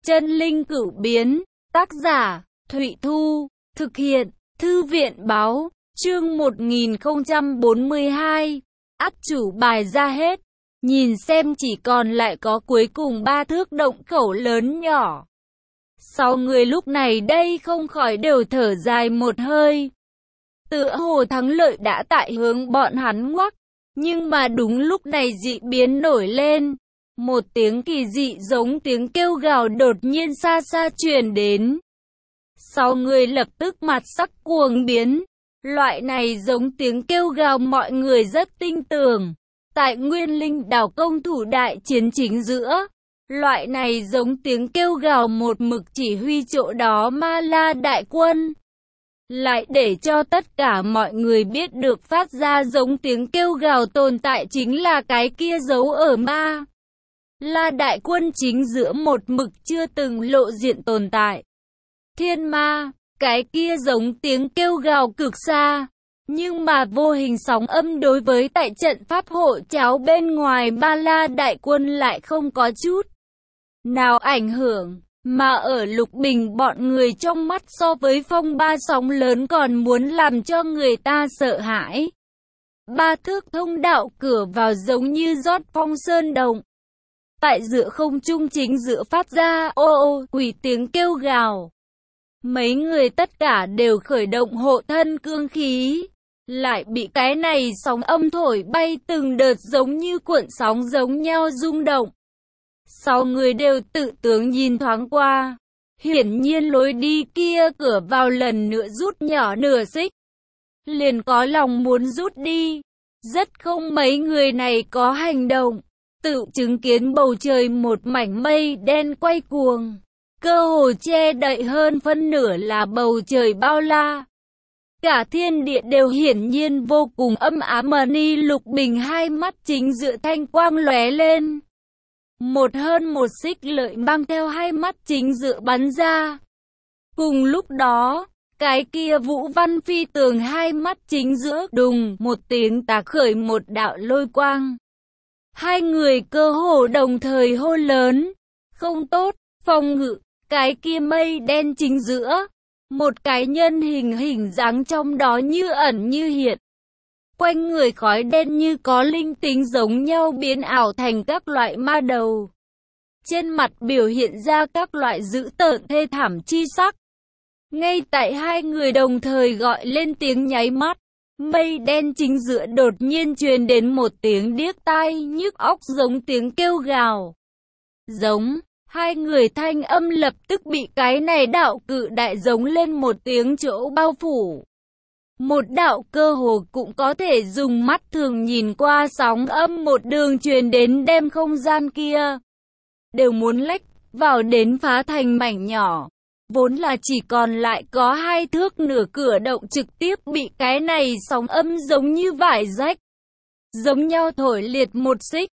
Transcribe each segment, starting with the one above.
Chân linh cửu biến, tác giả, Thụy Thu, thực hiện, Thư viện báo, chương 1042, ắt chủ bài ra hết, nhìn xem chỉ còn lại có cuối cùng 3 thước động khẩu lớn nhỏ. 6 người lúc này đây không khỏi đều thở dài một hơi. Tựa hồ thắng lợi đã tại hướng bọn hắn ngoắc, nhưng mà đúng lúc này dị biến nổi lên. Một tiếng kỳ dị giống tiếng kêu gào đột nhiên xa xa truyền đến. 6 người lập tức mặt sắc cuồng biến. Loại này giống tiếng kêu gào mọi người rất tin tưởng. Tại Nguyên Linh Đảo công thủ đại chiến chính giữa, loại này giống tiếng kêu gào một mực chỉ huy chỗ đó Ma La đại quân. Lại để cho tất cả mọi người biết được phát ra giống tiếng kêu gào tồn tại chính là cái kia giấu ở Ma La đại quân chính giữa một mực chưa từng lộ diện tồn tại. Thiên ma, cái kia giống tiếng kêu gào cực xa, nhưng mà vô hình sóng âm đối với tại trận pháp hộ cháo bên ngoài Ma La đại quân lại không có chút nào ảnh hưởng, mà ở Lục Bình bọn người trong mắt so với phong ba sóng lớn còn muốn làm cho người ta sợ hãi. 3 thước thông đạo cửa vào giống như rót phong sơn động. Tại giữa không trung chính giữa phát ra ô ô quỷ tiếng kêu gào. Mấy người tất cả đều khởi động hộ thân cương khí, lại bị cái này sóng âm thổi bay từng đợt giống như cuộn sóng giống nhau rung động. 6 người đều tự tướng nhìn thoáng qua, hiển nhiên lối đi kia cửa vào lần nữa rút nhỏ nửa xích, liền có lòng muốn rút đi. Rất không mấy người này có hành động, tự chứng kiến bầu trời một mảnh mây đen quay cuồng, cơ hồ che đậy hơn phân nửa là bầu trời bao la. Cả thiên địa đều hiển nhiên vô cùng âm ám. Ni Lục Bình hai mắt chính giữa thanh quang lóe lên. Một hơn một xích lợi mang theo hai mắt chính giữa bắn ra. Cùng lúc đó, cái kia Vũ Văn Phi Tường hai mắt chính giữa đùng một tiếng tạc khởi một đạo lôi quang. Hai người cơ hồ đồng thời hô lớn, không tốt, phòng ngự. Cái kia mây đen chính giữa, một cái nhân hình dáng trong đó như ẩn như hiện. Quanh người khói đen như có linh tính giống nhau biến ảo thành các loại ma đầu. Trên mặt biểu hiện ra các loại dữ tợn thê thảm chi sắc. Ngay tại hai người đồng thời gọi lên tiếng nháy mắt, mây đen chính giữa đột nhiên truyền đến một tiếng điếc tai nhức óc giống tiếng kêu gào. Giống. Hai người thanh âm lập tức bị cái này đạo cự đại giống lên một tiếng chỗ bao phủ. Một đạo cơ hồ cũng có thể dùng mắt thường nhìn qua sóng âm một đường truyền đến đem không gian kia. Đều muốn lách vào đến phá thành mảnh nhỏ. Vốn là chỉ còn lại có 2 thước nửa cửa động trực tiếp bị cái này sóng âm giống như vải rách. Giống nhau thổi liệt một xích,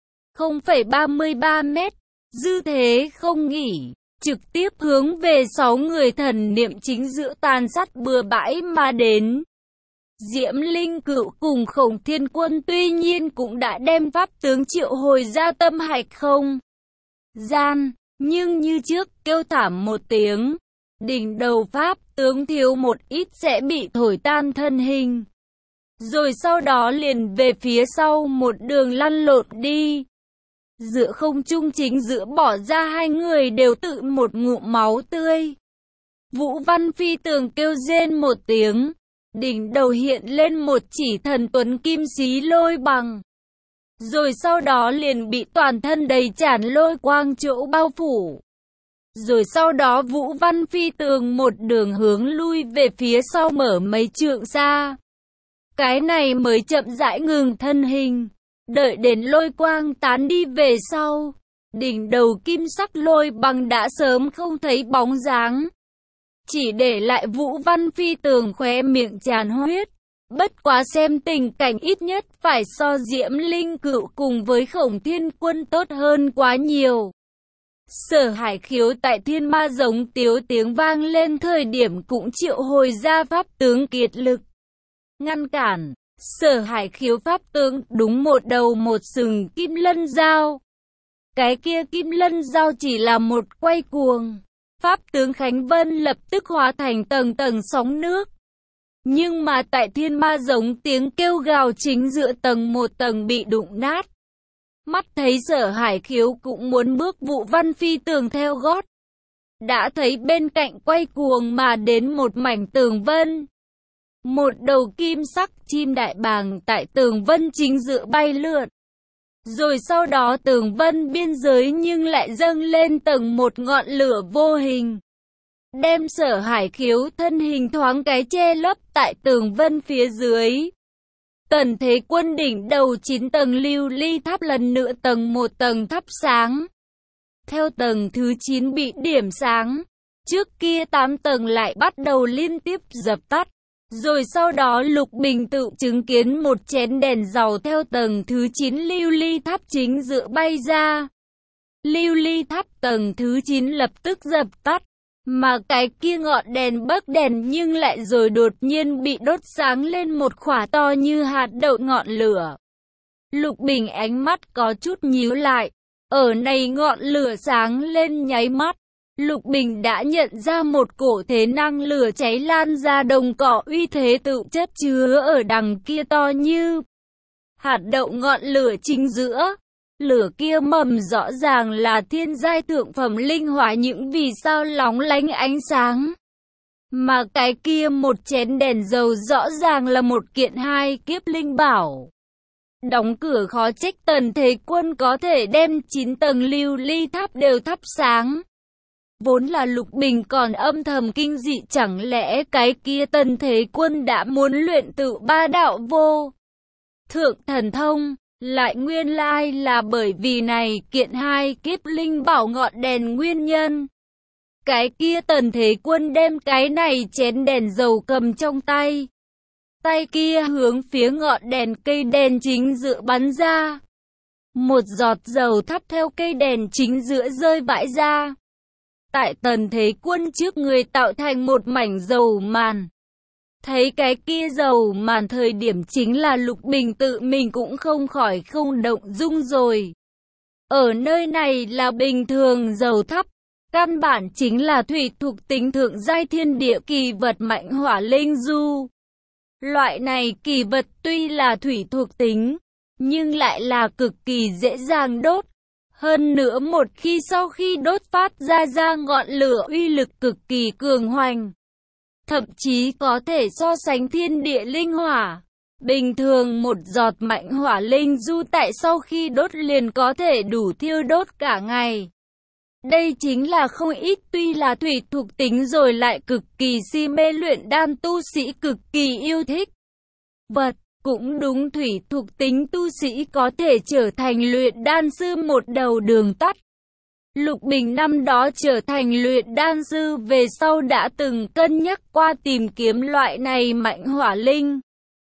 0,33 mét. Dư thế không nghỉ, trực tiếp hướng về 6 người thần niệm chính giữa tàn sát bừa bãi mà đến. Diễm Linh Cửu cùng Khổng Thiên Quân tuy nhiên cũng đã đem pháp tướng triệu hồi ra tâm hạch không gian, nhưng như trước kêu thảm một tiếng, đỉnh đầu pháp tướng thiếu một ít sẽ bị thổi tan thân hình. Rồi sau đó liền về phía sau một đường lăn lộn đi. Giữa không trung chính giữa bỏ ra 2 người đều tự một ngụm máu tươi. Vũ Văn Phi Tường kêu rên một tiếng, đỉnh đầu hiện lên một chỉ thần tuấn kim xí lôi bằng. Rồi sau đó liền bị toàn thân đầy tràn lôi quang chỗ bao phủ. Rồi sau đó Vũ Văn Phi Tường một đường hướng lui về phía sau mở mấy trượng xa. Cái này mới chậm rãi ngừng thân hình. Đợi đến lôi quang tán đi về sau, đỉnh đầu kim sắc lôi bằng đã sớm không thấy bóng dáng. Chỉ để lại Vũ Văn Phi Tường khóe miệng tràn huyết. Bất quá xem tình cảnh ít nhất phải so Diễm Linh Cửu cùng với Khổng Thiên Quân tốt hơn quá nhiều. Sở Hải Khiếu tại thiên ma giống tiếu tiếng vang lên thời điểm cũng triệu hồi ra pháp tướng kiệt lực. Ngăn cản. Sở Hải Khiếu pháp tướng đúng một đầu một sừng kim lân dao. Cái kia Kim Lân Dao chỉ là một quay cuồng. Pháp tướng Khánh Vân lập tức hóa thành tầng tầng sóng nước. Nhưng mà tại thiên ma giống tiếng kêu gào chính giữa tầng một tầng bị đụng nát. Mắt thấy Sở Hải Khiếu cũng muốn bước Vũ Văn phi tường theo gót. Đã thấy bên cạnh quay cuồng mà đến một mảnh tường vân. Một đầu kim sắc chim đại bàng tại tường vân chính giữa bay lượn. Rồi sau đó tường vân biên giới nhưng lại dâng lên tầng một ngọn lửa vô hình. Đem Sở Hải Khiếu thân hình thoáng cái che lấp tại tường vân phía dưới. Tần Thế Quân đỉnh đầu 9 tầng lưu ly tháp lần nữa tầng một tầng thắp sáng. Theo tầng thứ 9 bị điểm sáng, trước kia 8 tầng lại bắt đầu liên tiếp dập tắt. Rồi sau đó Lục Bình tự chứng kiến một chén đèn dầu theo tầng thứ 9 lưu ly tháp chính giữa bay ra. Lưu ly tháp tầng thứ 9 lập tức dập tắt, mà cái kia ngọn đèn bấc đèn nhưng lại rồi đột nhiên bị đốt sáng lên một khỏa to như hạt đậu ngọn lửa. Lục Bình ánh mắt có chút nhíu lại, ở này ngọn lửa sáng lên nháy mắt. Lục Bình đã nhận ra một cổ thế năng lửa cháy lan ra đồng cỏ uy thế tự chất chứa ở đằng kia to như hạt đậu ngọn lửa chính giữa. Lửa kia mầm rõ ràng là thiên giai thượng phẩm linh hỏa những vì sao lóng lánh ánh sáng. Mà cái kia một chén đèn dầu rõ ràng là một kiện 2 kiếp linh bảo. Đóng cửa khó trách Tần Thế Quân có thể đem 9 tầng lưu ly tháp đều thắp sáng. Vốn là Lục Bình còn âm thầm kinh dị, chẳng lẽ cái kia Tần Thế Quân đã muốn luyện tự 3 đạo vô thượng thần thông, lại nguyên lai là bởi vì này kiện 2 kiếp linh bảo ngọn đèn nguyên nhân. Cái kia Tần Thế Quân đem cái này chén đèn dầu cầm trong tay. Tay kia hướng phía ngọn đèn cây đèn chính giữa bắn ra. Một giọt dầu thắp theo cây đèn chính giữa rơi vãi ra. Tại Tần Thế Quân trước người tạo thành một mảnh dầu màn. Thấy cái kia dầu màn thời điểm chính là Lục Bình tự mình cũng không khỏi không động dung rồi. Ở nơi này là bình thường dầu thắp, căn bản chính là thủy thuộc tính thượng giai thiên địa kỳ vật mạnh hỏa linh du. Loại này kỳ vật tuy là thủy thuộc tính, nhưng lại là cực kỳ dễ dàng đốt. Hơn nữa một khi sau khi đốt phát ra ngọn lửa uy lực cực kỳ cường hoành. Thậm chí có thể so sánh thiên địa linh hỏa. Bình thường một giọt mạnh hỏa linh du tại sau khi đốt liền có thể đủ thiêu đốt cả ngày. Đây chính là không ít tuy là thủy thuộc tính rồi lại cực kỳ si mê luyện đan tu sĩ cực kỳ yêu thích. Vật, cũng đúng thủy thuộc tính tu sĩ có thể trở thành luyện đan sư một đầu đường tắt. Lục Bình năm đó trở thành luyện đan sư về sau đã từng cân nhắc qua tìm kiếm loại này mạnh hỏa linh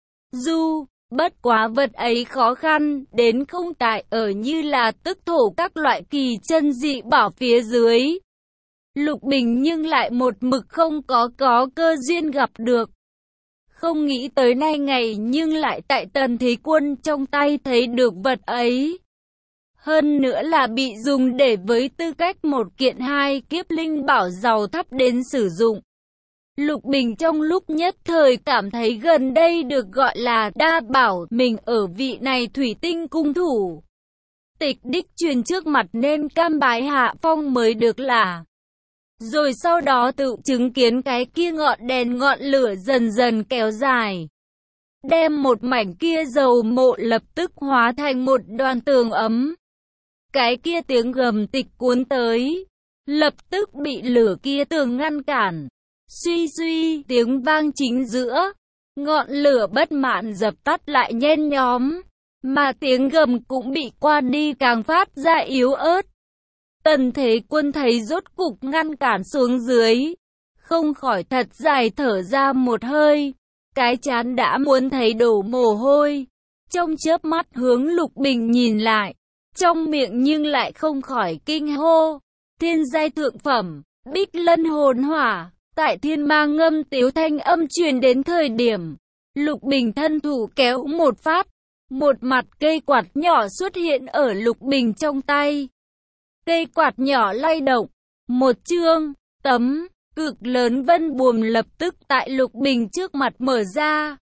du, bất quá vật ấy khó khăn, đến không tại ở như là tức thổ các loại kỳ chân dị bảo phía dưới. Lục Bình nhưng lại một mực không có cơ duyên gặp được. Không nghĩ tới nay ngày nhưng lại tại Tần Thế Quân trong tay thấy được vật ấy. Hơn nữa là bị dùng để với tư cách một kiện 2 kiếp linh bảo giàu thắp đến sử dụng. Lục Bình trong lúc nhất thời cảm thấy gần đây được gọi là đa bảo mình ở vị này thủy tinh cung thủ. Tịch đích truyền trước mặt nên cam bái hạ phong mới được là. Rồi sau đó tự chứng kiến cái kia ngọn đèn ngọn lửa dần dần kéo dài. Đem một mảnh kia dầu mộ lập tức hóa thành một đoàn tường ấm. Cái kia tiếng gầm tịch cuốn tới, lập tức bị lửa kia tường ngăn cản. Suy suy tiếng vang chính giữa, ngọn lửa bất mãn dập tắt lại nhen nhóm, mà tiếng gầm cũng bị qua đi càng phát ra yếu ớt. Tần Thế Quân thấy rốt cục ngăn cản xuống dưới, không khỏi thật dài thở ra một hơi, cái trán đã muốn thấy đổ mồ hôi. Trong chớp mắt hướng Lục Bình nhìn lại, trong miệng nhưng lại không khỏi kinh hô. Thiên giai thượng phẩm, Bích Lân hồn hỏa, tại thiên ma ngâm tiếu thanh âm truyền đến thời điểm, Lục Bình thân thủ kéo một phát, một mặt cây quạt nhỏ xuất hiện ở Lục Bình trong tay. Cây quạt nhỏ lay động. Một chương, tấm, cực lớn vân buồm lập tức tại Lục Bình trước mặt mở ra.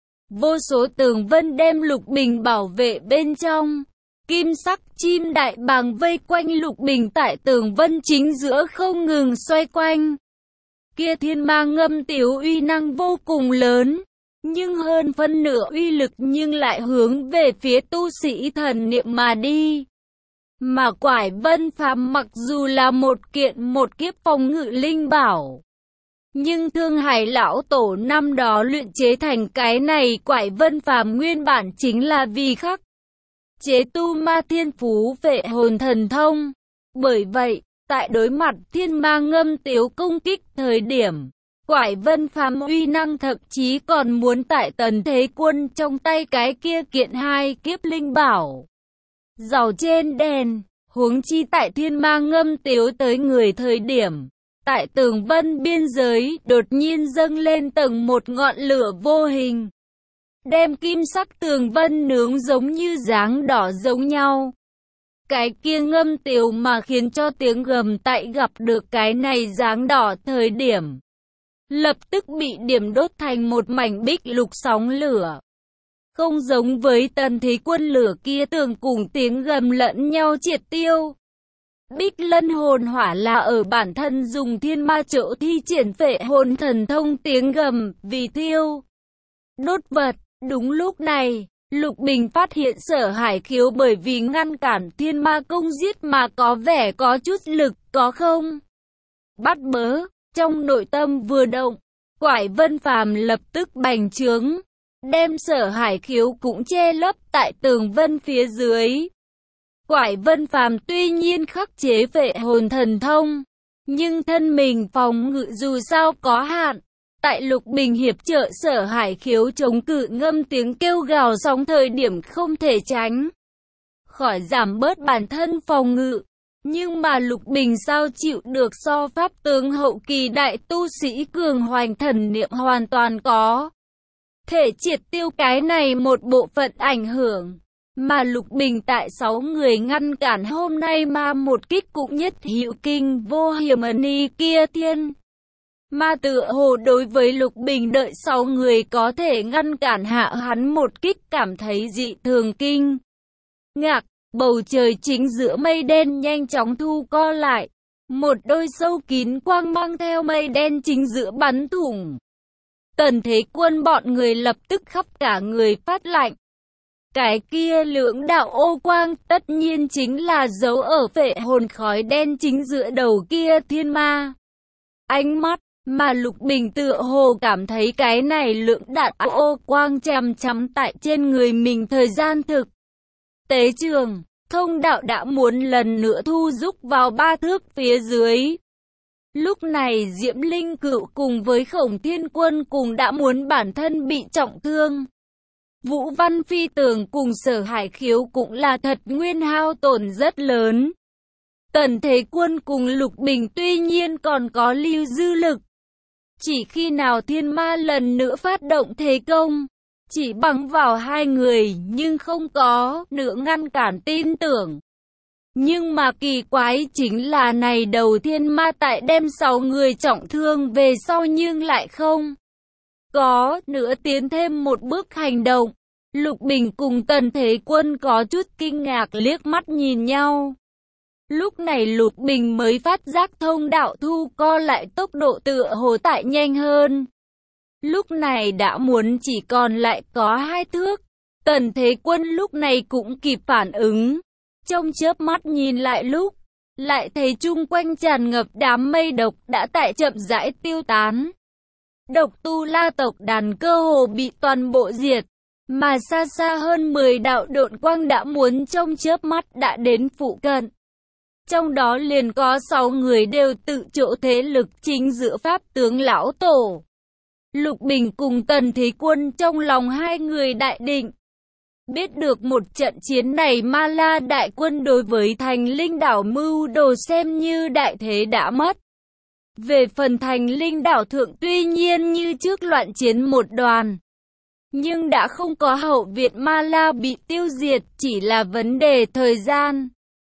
Vô số tường vân đem Lục Bình bảo vệ bên trong. Kim sắc chim đại bàng vây quanh Lục Bình tại tường vân chính giữa không ngừng xoay quanh. Kia thiên ma ngâm tiếu uy năng vô cùng lớn, nhưng hơn phân nửa uy lực nhưng lại hướng về phía tu sĩ thần niệm mà đi. Mà Quải Vân Phàm mặc dù là một kiếp phòng ngự linh bảo, nhưng Thương Hải lão tổ năm đó luyện chế thành cái này Quải Vân Phàm nguyên bản chính là vì khắc chế tu ma thiên phú vệ hồn thần thông. Bởi vậy, tại đối mặt thiên ma ngâm tiếu công kích thời điểm, Quải Vân Phàm uy năng thậm chí còn muốn tại Tần Thế Quân trong tay cái kia kiện hai kiếp linh bảo giàu trên đèn. Huống chi tại thiên ma ngâm tiếu tới người thời điểm, tại tường vân biên giới đột nhiên dâng lên tầng một ngọn lửa vô hình, đem kim sắc tường vân nướng giống như dáng đỏ giống nhau. Cái kia ngâm tiếu mà khiến cho tiếng gầm tại gặp được cái này dáng đỏ thời điểm, lập tức bị điểm đốt thành một mảnh bích lục sóng lửa. Không giống với Tần Thế Quân lửa kia tưởng cùng tiếng gầm lẫn nhau triệt tiêu. Bích lân hồn hỏa là ở bản thân dùng thiên ma chỗ thi triển phệ hồn thần thông tiếng gầm vì tiêu đốt vật. Đúng lúc này, Lục Bình phát hiện Sở Hải Khiếu bởi vì ngăn cản thiên ma công giết mà có vẻ có chút lực, có không? Bắt bớ, trong nội tâm vừa động, Quải Vân Phàm lập tức bành trướng, đem Sở Hải Khiếu cũng che lấp tại tường vân phía dưới. Quải Vân Phàm tuy nhiên khắc chế phệ hồn thần thông, nhưng thân mình phòng ngự dù sao có hạn. Tại Lục Bình hiệp trợ Sở Hải Khiếu chống cự ngâm tiếng kêu gào sóng thời điểm không thể tránh khỏi giảm bớt bản thân phòng ngự. Nhưng mà Lục Bình sao chịu được so pháp tướng hậu kỳ đại tu sĩ cường hoành thần niệm hoàn toàn có thể triệt tiêu cái này một bộ phận ảnh hưởng. Mà Lục Bình tại 6 người ngăn cản hôm nay mà một kích cũng nhất hiệu kinh vô hiểm ân kia thiên. Mà tựa hồ đối với Lục Bình đợi 6 người có thể ngăn cản hạ hắn một kích cảm thấy dị thường kinh ngạc. Bầu trời chính giữa mây đen nhanh chóng thu co lại. Một đôi sâu kín quang mang theo mây đen chính giữa bắn thủng. Tần Thế Quân bọn người lập tức khắp cả người phát lạnh. Cái kia lưỡng đạo ô quang tất nhiên chính là dấu ở phệ hồn khói đen chính giữa đầu kia thiên ma. Ánh mắt mà Lục Bình tựa hồ cảm thấy cái này lưỡng đạo ô quang chằm chằm tại trên người mình thời gian thực. Tế trường, thông đạo đã muốn lần nữa thu rúc vào 3 thước phía dưới. Lúc này Diễm Linh Cựu cùng với Khổng Thiên Quân cùng đã muốn bản thân bị trọng thương. Vũ Văn Phi Tường cùng Sở Hải Khiếu cũng là thật nguyên hao tổn rất lớn. Tần Thế Quân cùng Lục Bình tuy nhiên còn có lưu dư lực. Chỉ khi nào thiên ma lần nữa phát động thế công, chỉ bằng vào hai người nhưng không có nữa ngăn cản tin tưởng. Nhưng mà kỳ quái chính là này đầu thiên ma tại đem 6 người trọng thương về sau nhưng lại không có nữa tiến thêm một bước hành động. Lục Bình cùng Tần Thế Quân có chút kinh ngạc liếc mắt nhìn nhau. Lúc này Lục Bình mới phát giác thông đạo thu co lại tốc độ tựa hồ tại nhanh hơn. Lúc này đã muốn chỉ còn lại có 2 thước. Tần Thế Quân lúc này cũng kịp phản ứng. Trong chớp mắt nhìn lại lúc, lại thấy chung quanh tràn ngập đám mây độc đã tại chậm rãi tiêu tán. Độc tu la tộc đàn cơ hồ bị toàn bộ diệt, mà xa xa hơn 10 đạo độn quang đã muốn trong chớp mắt đã đến phụ cận. Trong đó liền có 6 người đều tự chỗ thế lực chính giữa pháp tướng lão tổ. Lục Bình cùng Tần Thế Quân trong lòng hai người đại định. Biết được một trận chiến này Ma La đại quân đối với thành linh đảo mưu đồ xem như đại thế đã mất. Về phần thành linh đảo thượng tuy nhiên như trước loạn chiến một đoàn, nhưng đã không có hậu viện Ma La bị tiêu diệt, chỉ là vấn đề thời gian.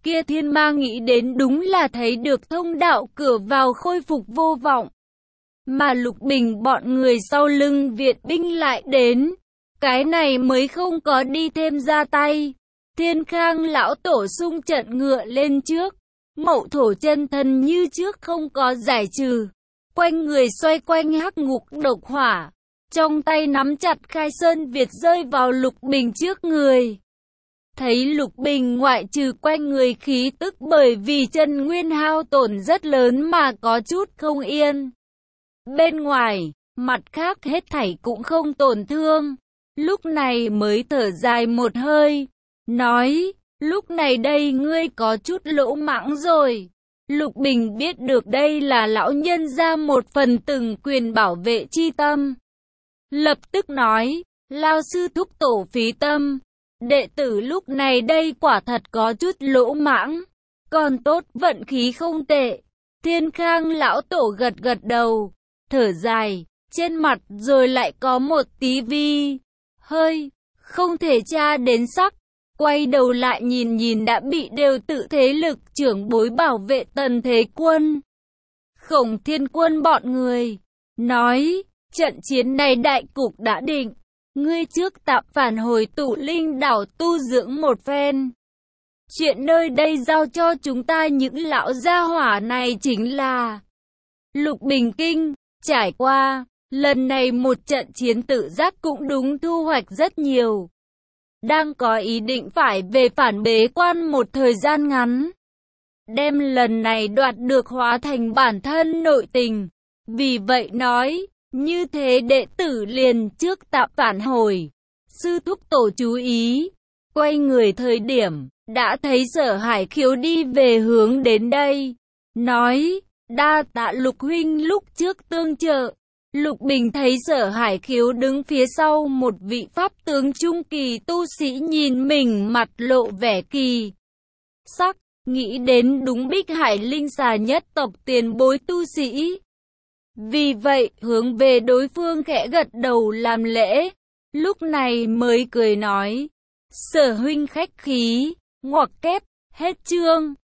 Kia thiên ma nghĩ đến đúng là thấy được thông đạo cửa vào khôi phục vô vọng. Mà Lục Bình bọn người sau lưng viện binh lại đến. Cái này mới không có đi thêm ra tay. Thiên Khang lão tổ xung trận ngựa lên trước. Mậu thổ chân thân như trước không có giải trừ. Quanh người xoay quanh hắc ngục độc hỏa. Trong tay nắm chặt khai sơn Việt rơi vào Lục Bình trước người. Thấy Lục Bình ngoại trừ quanh người khí tức bởi vì chân nguyên hao tổn rất lớn mà có chút không yên. Bên ngoài, mặt khác hết thảy cũng không tổn thương. Lúc này mới thở dài một hơi. Nói, lúc này đây ngươi có chút lỗ mãng rồi. Lục Bình biết được đây là lão nhân ra một phần từng quyền bảo vệ chi tâm. Lập tức nói, lao sư thúc tổ phí tâm. Đệ tử lúc này đây quả thật có chút lỗ mãng. Còn tốt vận khí không tệ. Thiên Khang lão tổ gật gật đầu. Thở dài, trên mặt rồi lại có một tí hơi, không thể tra đến sắc. Quay đầu lại nhìn đã bị đều tự thế lực trưởng bối bảo vệ Tần Thế Quân. Khổng Thiên Quân bọn người, nói, trận chiến này đại cục đã định. Ngươi trước tạm phản hồi Tụ Linh đảo tu dưỡng một phen. Chuyện nơi đây giao cho chúng ta những lão gia hỏa này chính là Lục Bình kinh. Trải qua, lần này một trận chiến tự giác cũng đúng thu hoạch rất nhiều. Đang có ý định phải về phản bế quan một thời gian ngắn. Đem lần này đoạt được hóa thành bản thân nội tình. Vì vậy nói, như thế đệ tử liền trước tạm phản hồi. Sư thúc tổ chú ý. Quay người thời điểm, đã thấy Sở Hải Khiếu đi về hướng đến đây. Nói, đa tạ Lục huynh lúc trước tương trợ. Lục Bình thấy Sở Hải Khiếu đứng phía sau một vị pháp tướng trung kỳ tu sĩ nhìn mình mặt lộ vẻ kỳ sắc, nghĩ đến đúng Bích Hải Linh Xà nhất tộc tiền bối tu sĩ. Vì vậy hướng về đối phương khẽ gật đầu làm lễ, lúc này mới cười nói, Sở huynh khách khí, ngoặc kép, hết chương.